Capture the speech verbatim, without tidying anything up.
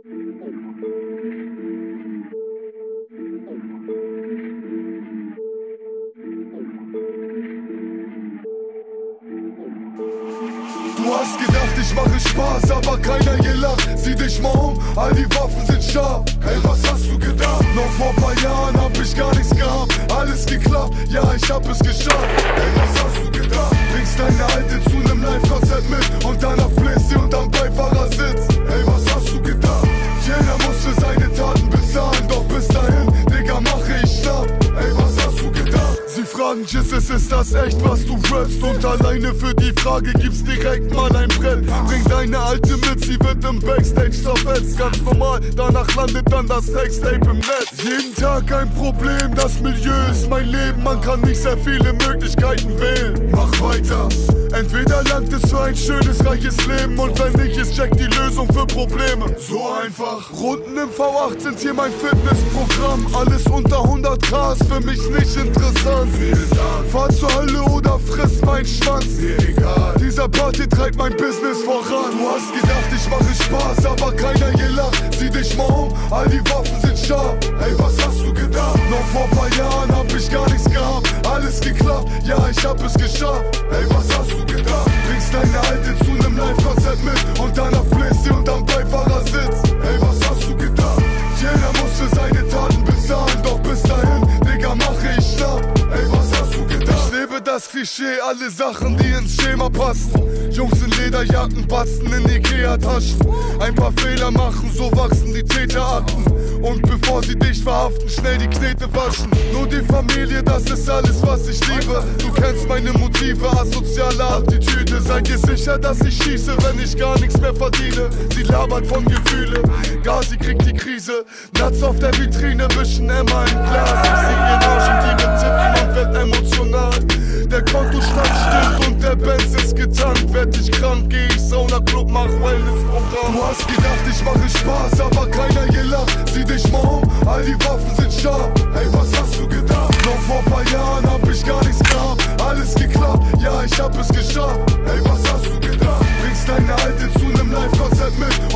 Du hast gedacht, ich mache Spaß, aber keiner gelacht. Sieh dich mal um, all die Waffen sind scharf. Hey, was hast du gedacht? Noch vor paar Jahren hab ich gar nichts gehabt. Alles geklappt, ja, ich hab es geschafft. Hey, was hast du gedacht? Bringst deine Alte zu nem Live-Konzert mit und danach bläst sie unterm Beifahrersitz. Hey, was hast du gedacht? Jeder muss für seine Taten bezahlen, doch bis dahin, Digga, mache ich schlapp. Hey, was hast du gedacht? Sie fragen, Jesus, ist das echt, was du rappst? Und alleine für die Frage gibt's direkt mal ein Brett. Bring deine Alte mit, sie wird im Backstage zerfetzt. Ganz normal, danach landet dann das Sextape im Netz. Jeden Tag ein Problem, das Milieu ist mein Leben. Man kann nicht sehr viele Möglichkeiten wählen. Mach weiter, entweder langt es für ein schönes, reiches Leben. Und wenn nicht, ist Jack die Lösung für Probleme. So einfach. Runden im V acht sind hier mein Fitnessprogramm. Alles unter hundert Grad ist für mich nicht interessant. Fahr zur Hölle oder friss meinen Schwanz. Mir egal. Dieser Party treibt mein Business voran. Du hast gedacht, ich mache Spaß, aber keiner gelacht. Sieh dich mal um, all die Waffen sind scharf. Hey, was hast du gedacht? Noch vor paar Jahren hab ich gar nichts gehabt. Alles geklappt, ja, ich hab es geschafft. Hey, was hast du gedacht? Bringst deine Alte zu nem Live-Konzert mit und danach bläst sie unterm Beifahrersitz. Hey, was hast du gedacht? Jeder muss für seine Taten bezahlen, doch bis dahin, Digga, mache ich schlapp. Ey, was hast du gedacht? Ich lebe das Klischee, alle Sachen, die ins Schema passen. Jungs in Lederjacken, Batzen in Ikea-Taschen. Ein paar Fehler machen, so wachsen die Täterakten. Und bevor sie dich verhaften, schnell die Knete waschen. Nur die Familie, das ist alles, was ich liebe. Du kennst meine Motive, asoziale Attitüde. Seid ihr sicher, dass ich schieße, wenn ich gar nichts mehr verdiene? Sie labert von Gefühle, gar sie kriegt die Krise. Nuts auf der Vitrine, wischen Emma im Glas. Ich seh ihren Arsch und ihre Titten und werd emotional. Der Kontostand stimmt und der Benz ist getankt. Werd ich krank, geh ich Sauna-Club, mach Wellness-Programm. Du hast gedacht, ich mache Spaß, aber keiner gelacht. Sieh dich mal um, all die Waffen sind scharf. Hey, was hast du gedacht? Noch vor paar Jahren hab ich gar nichts gehabt. Alles geklappt, ja, ich hab es geschafft. Hey, was hast du gedacht? Bringst deine Alte zu nem Live-Konzert mit